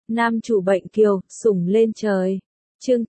Nam chủ bệnh kiều, sủng lên trời. Chương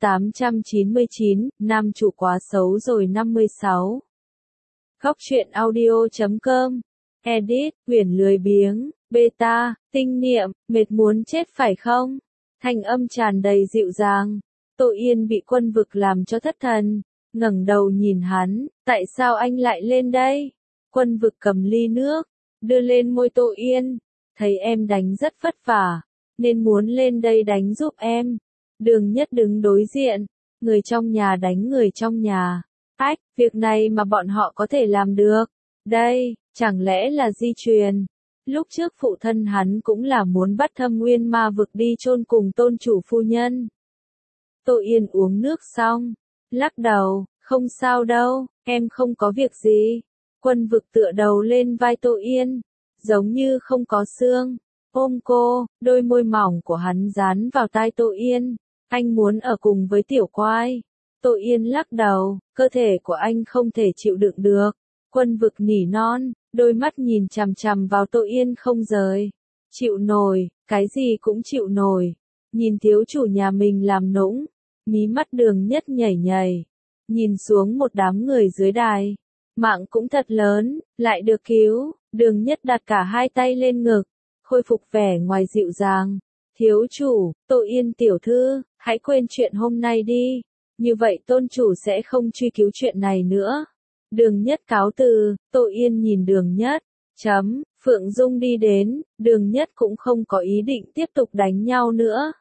899, nam chủ quá xấu rồi 56. Góc truyện audio.com. Edit, Uyển lười biếng, beta, tinh niệm, mệt muốn chết phải không? Thanh âm tràn đầy dịu dàng. Tô Yên bị Quân Vực làm cho thất thần, ngẩng đầu nhìn hắn, tại sao anh lại lên đây? Quân Vực cầm ly nước, đưa lên môi Tô Yên, thấy em đánh rất vất vả, nên muốn lên đây đánh giúp em. Đường Nhất đứng đối diện, người trong nhà đánh người trong nhà. Ách, việc này mà bọn họ có thể làm được. Đây, chẳng lẽ là di truyền? Lúc trước phụ thân hắn cũng là muốn bắt Thâm Nguyên Ma Vực đi chôn cùng tôn chủ phu nhân. Tô Yên uống nước xong, lắc đầu, không sao đâu, em không có việc gì. Quân Vực tựa đầu lên vai Tô Yên, giống như không có xương, ôm cô, đôi môi mỏng của hắn dán vào tai Tô Yên. Anh muốn ở cùng với tiểu quai. Tô Yên lắc đầu, cơ thể của anh không thể chịu đựng được. Quân Vực nỉ non, đôi mắt nhìn chằm chằm vào Tô Yên không rời. Chịu nổi, cái gì cũng chịu nổi. Nhìn thiếu chủ nhà mình làm nũng, mí mắt Đường Nhất nhảy nhảy. Nhìn xuống một đám người dưới đài. Mạng cũng thật lớn, lại được cứu. Đường Nhất đặt cả hai tay lên ngực, khôi phục vẻ ngoài dịu dàng. Thiếu chủ, Tô Yên tiểu thư, hãy quên chuyện hôm nay đi. Như vậy tôn chủ sẽ không truy cứu chuyện này nữa. Đường Nhất cáo từ, Tô Yên nhìn Đường Nhất. Phượng Dung đi đến, Đường Nhất cũng không có ý định tiếp tục đánh nhau nữa.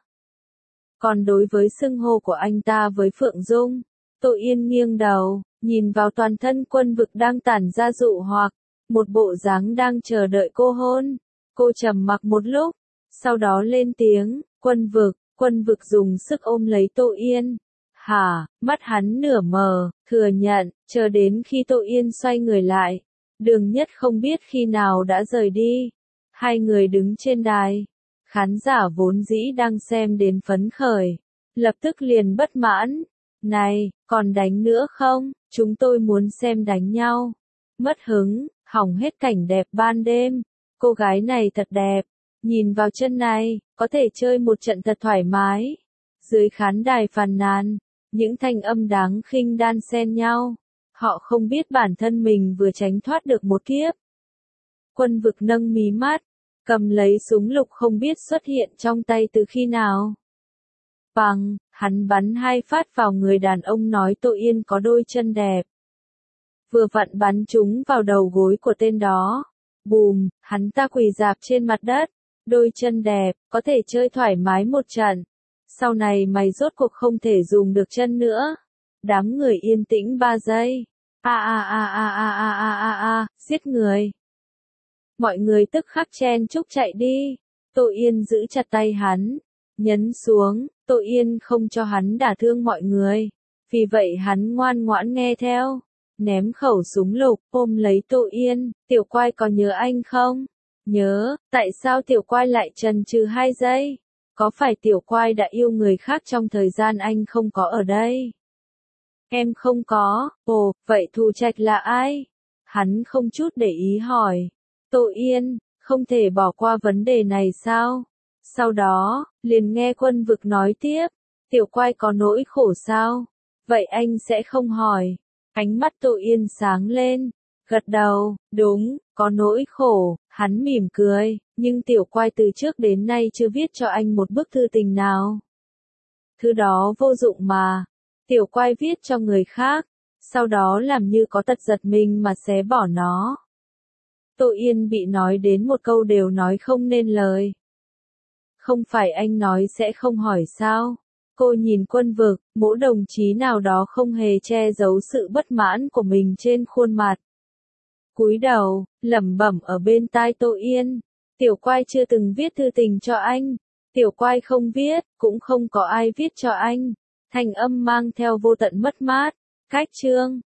Còn đối với xưng hô của anh ta với Phượng Dung, Tô Yên nghiêng đầu, nhìn vào toàn thân Quân Vực đang tản ra dụ hoặc, một bộ dáng đang chờ đợi cô hôn. Cô trầm mặc một lúc, sau đó lên tiếng, Quân Vực dùng sức ôm lấy Tô Yên. Hả, mắt hắn nửa mờ, thừa nhận, chờ đến khi Tô Yên xoay người lại. Đường Nhất không biết khi nào đã rời đi. Hai người đứng trên đài. Khán giả vốn dĩ đang xem đến phấn khởi. Lập tức liền bất mãn. Này, còn đánh nữa không? Chúng tôi muốn xem đánh nhau. Mất hứng, hỏng hết cảnh đẹp ban đêm. Cô gái này thật đẹp. Nhìn vào chân này, có thể chơi một trận thật thoải mái. Dưới khán đài phàn nàn, những thanh âm đáng khinh đan xen nhau. Họ không biết bản thân mình vừa tránh thoát được một kiếp. Quân Vực nâng mí mắt, cầm lấy súng lục không biết xuất hiện trong tay từ khi nào. Bằng, hắn bắn 2 phát vào người đàn ông nói Tô Yên có đôi chân đẹp. Vừa vặn bắn trúng vào đầu gối của tên đó. Bùm, hắn ta quỳ rạp trên mặt đất. Đôi chân đẹp, có thể chơi thoải mái một trận. Sau này mày rốt cuộc không thể dùng được chân nữa. Đám người yên tĩnh 3 giây. Giết người. Mọi người tức khắc chen chúc chạy đi. Tô Yên giữ chặt tay hắn, nhấn xuống, Tô Yên không cho hắn đả thương mọi người. Vì vậy hắn ngoan ngoãn nghe theo. Ném khẩu súng lục, ôm lấy Tô Yên, tiểu quai có nhớ anh không? Nhớ, tại sao tiểu quai lại chần chừ 2 giây? Có phải tiểu quai đã yêu người khác trong thời gian anh không có ở đây? Em không có, ồ, vậy Thù Trạch là ai? Hắn không chút để ý hỏi. Tô Yên, không thể bỏ qua vấn đề này sao? Sau đó, liền nghe Quân Vực nói tiếp, tiểu quai có nỗi khổ sao? Vậy anh sẽ không hỏi. Ánh mắt Tô Yên sáng lên, gật đầu, đúng, có nỗi khổ. Hắn mỉm cười, nhưng tiểu quai từ trước đến nay chưa viết cho anh một bức thư tình nào. Thư đó vô dụng mà. Tiểu quai viết cho người khác, sau đó làm như có tật giật mình mà xé bỏ nó. Tô Yên bị nói đến một câu đều nói không nên lời. Không phải anh nói sẽ không hỏi sao? Cô nhìn Quân Vực, mỗi đồng chí nào đó không hề che giấu sự bất mãn của mình trên khuôn mặt. Cúi đầu, lẩm bẩm ở bên tai Tô Yên. Tiểu quai chưa từng viết thư tình cho anh. Tiểu quai không viết, cũng không có ai viết cho anh. Thanh âm mang theo vô tận mất mát. Cách chương.